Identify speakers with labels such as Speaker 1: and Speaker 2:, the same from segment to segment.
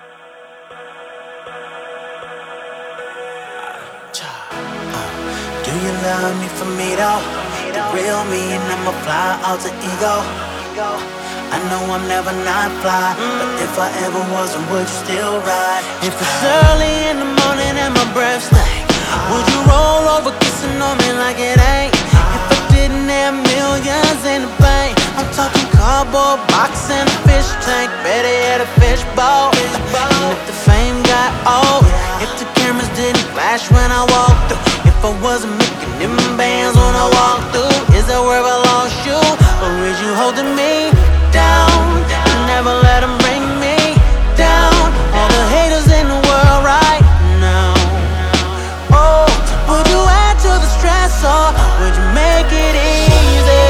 Speaker 1: Do you love me for me though? The real me and I'm a fly alter ego. I know I'm never not fly, but if I ever wasn't, would you still ride? If it's early in the morning and my breath stank, would you roll over kissing on me like it ain't? If I didn't have millions in the bank, I'm talking cardboard box and a fish tank, better yet a fish bowl. And if the fame got old, if the cameras didn't flash when I walked through, if I wasn't making them bands when I walked through, is it where I lost you, or is you holding me down? You never let them bring me down. All the haters in the world right now. Oh, would you add to the stress or would you make it easy?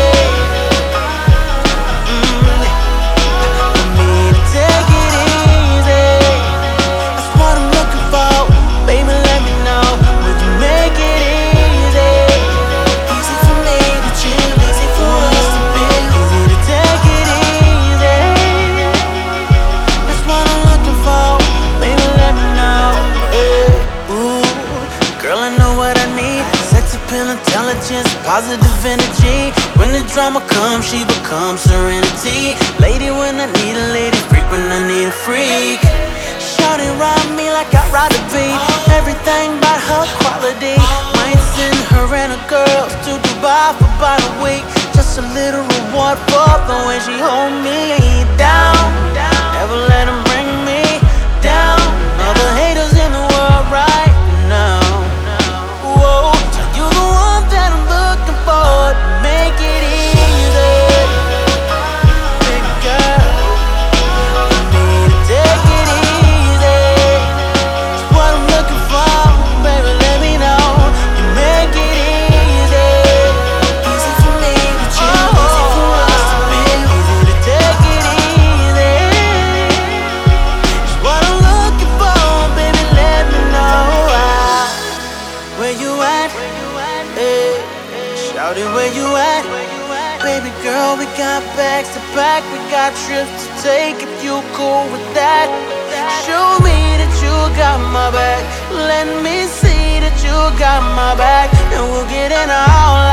Speaker 1: For me to take it easy. That's what I'm looking for. Baby, let me know. Would you make it easy? Easy for me to chill, easy for us to build, easy to take it easy. That's what I'm looking for. Baby, let me know. Ooh, girl, I know what I need. Sex appeal, intelligence, positive energy. When the drama comes, she becomes serenity. Lady when I need a lady, freak when I need a freak. Shawty ride me like I ride a beat. Everything about her quality. Might send her and her girls to Dubai for about a week. Just a little reward for the way she hold me down. Never let them bring me down. All the haters in the world right now. Whoa, so you the one that I'm looking for. Make it easy, big girl. For me to take it easy. It's what I'm looking for, baby. Let me know. You make it easy, easy for me to chill, easy for us to build, easy to take it easy. It's what I'm looking for, baby. Let me know. Where you at? Hey, shout it, where you at? Baby girl, we got bags to pack, we got trips to take. If you cool with that, show me that you got my back. Let me see that you got my back, and we'll get in all